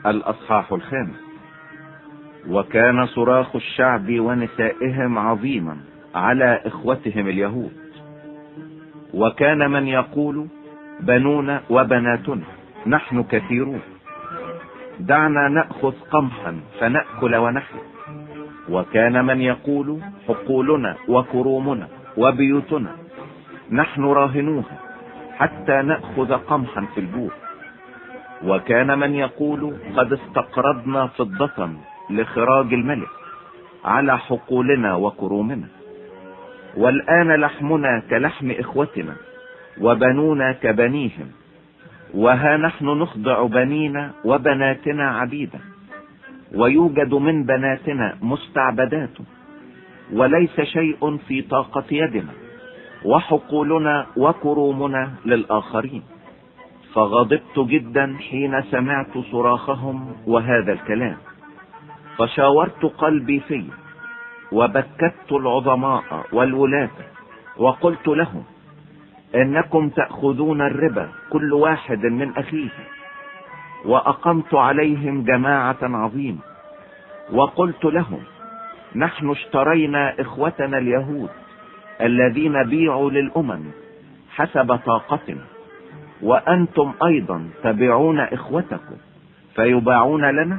الأصحاح 5. وكان صراخ الشعب ونسائهم عظيما على إخوتهم اليهود، وكان من يقول بنونا وبناتنا نحن كثيرون، دعنا نأخذ قمحا فنأكل ونحن. وكان من يقول حقولنا وكرومنا وبيوتنا نحن راهنوها حتى نأخذ قمحا في البور. وكان من يقول قد استقرضنا فضة لخراج الملك على حقولنا وكرومنا، والآن لحمنا كلحم إخوتنا وبنونا كبنيهم، وها نحن نخضع بنينا وبناتنا عبيدا، ويوجد من بناتنا مستعبدات، وليس شيء في طاقة يدنا، وحقولنا وكرومنا للآخرين. فغضبت جدا حين سمعت صراخهم وهذا الكلام، فشاورت قلبي فيه، وبكت العظماء والولاة، وقلت لهم انكم تأخذون الربا كل واحد من اخيه. واقمت عليهم جماعة عظيمة، وقلت لهم نحن اشترينا اخوتنا اليهود الذين بيعوا للامم حسب طاقتنا، وانتم ايضا تبيعون اخوتكم فيباعون لنا.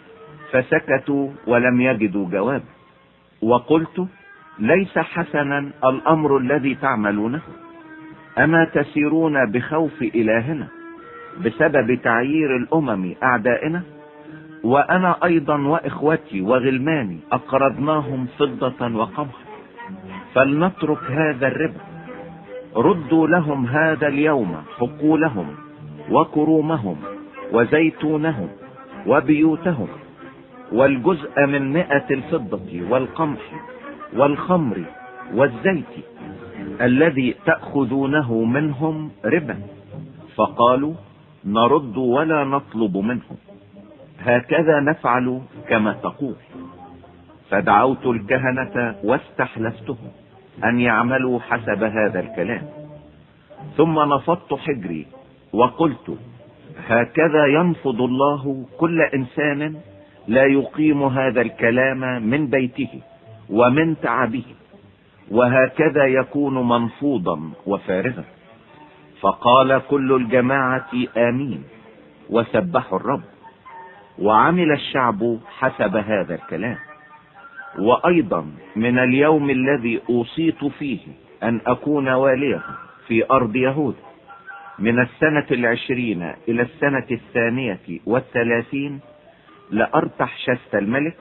فسكتوا ولم يجدوا جواب. وقلت ليس حسنا الامر الذي تعملونه، اما تسيرون بخوف الهنا بسبب تعيير الامم اعدائنا؟ وانا ايضا واخوتي وغلماني اقرضناهم فضة وقمحا، فلنترك هذا الربا. ردوا لهم هذا اليوم حقولهم وكرومهم وزيتونهم وبيوتهم، والجزء من 100 الفضة والقمح والخمر والزيت الذي تأخذونه منهم ربا. فقالوا نرد ولا نطلب منهم، هكذا نفعل كما تقول. فدعوت الكهنة واستحلفتهم ان يعملوا حسب هذا الكلام. ثم نفضت حجري وقلت هكذا ينفض الله كل انسان لا يقيم هذا الكلام من بيته ومن تعبه، وهكذا يكون منفوضا وفارغا. فقال كل الجماعة آمين، وسبحوا الرب. وعمل الشعب حسب هذا الكلام. وأيضا من اليوم الذي أوصيت فيه أن أكون واليا في أرض يهود، من السنة 20 إلى السنة 32 لأرتحشست الملك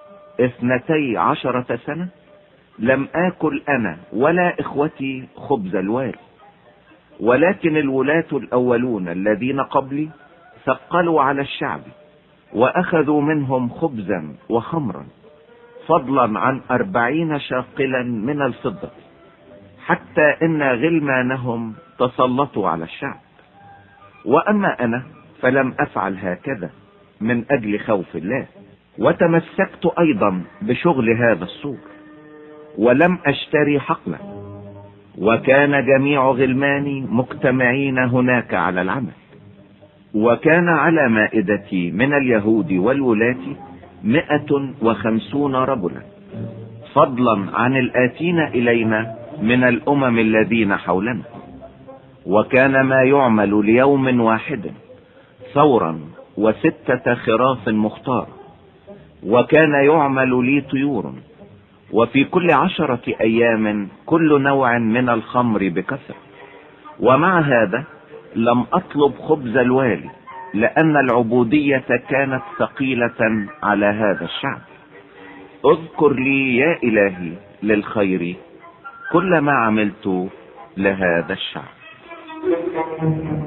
12 سنة، لم آكل أنا ولا إخوتي خبز الوالي. ولكن الولاة الأولون الذين قبلي ثقلوا على الشعب، وأخذوا منهم خبزا وخمرا، فضلا عن 40 شاقلا من الفضة، حتى إن غلمانهم تسلطوا على الشعب. وأما أنا فلم أفعل هكذا من أجل خوف الله، وتمسكت أيضا بشغل هذا السور، ولم أشتري حقلا. وكان جميع غلماني مجتمعين هناك على العمل. وكان على مائدتي من اليهود والولاة 150 رجلا، فضلا عن الآتين إلينا من الأمم الذين حولنا. وكان ما يعمل ليوم واحد ثورا 6 خراف مختار. وكان يعمل لي طيور، وفي كل 10 أيام كل نوع من الخمر بكثرة. ومع هذا لم أطلب خبز الوالي، لأن العبودية كانت ثقيلة على هذا الشعب. اذكر لي يا إلهي للخير كل ما عملت لهذا الشعب.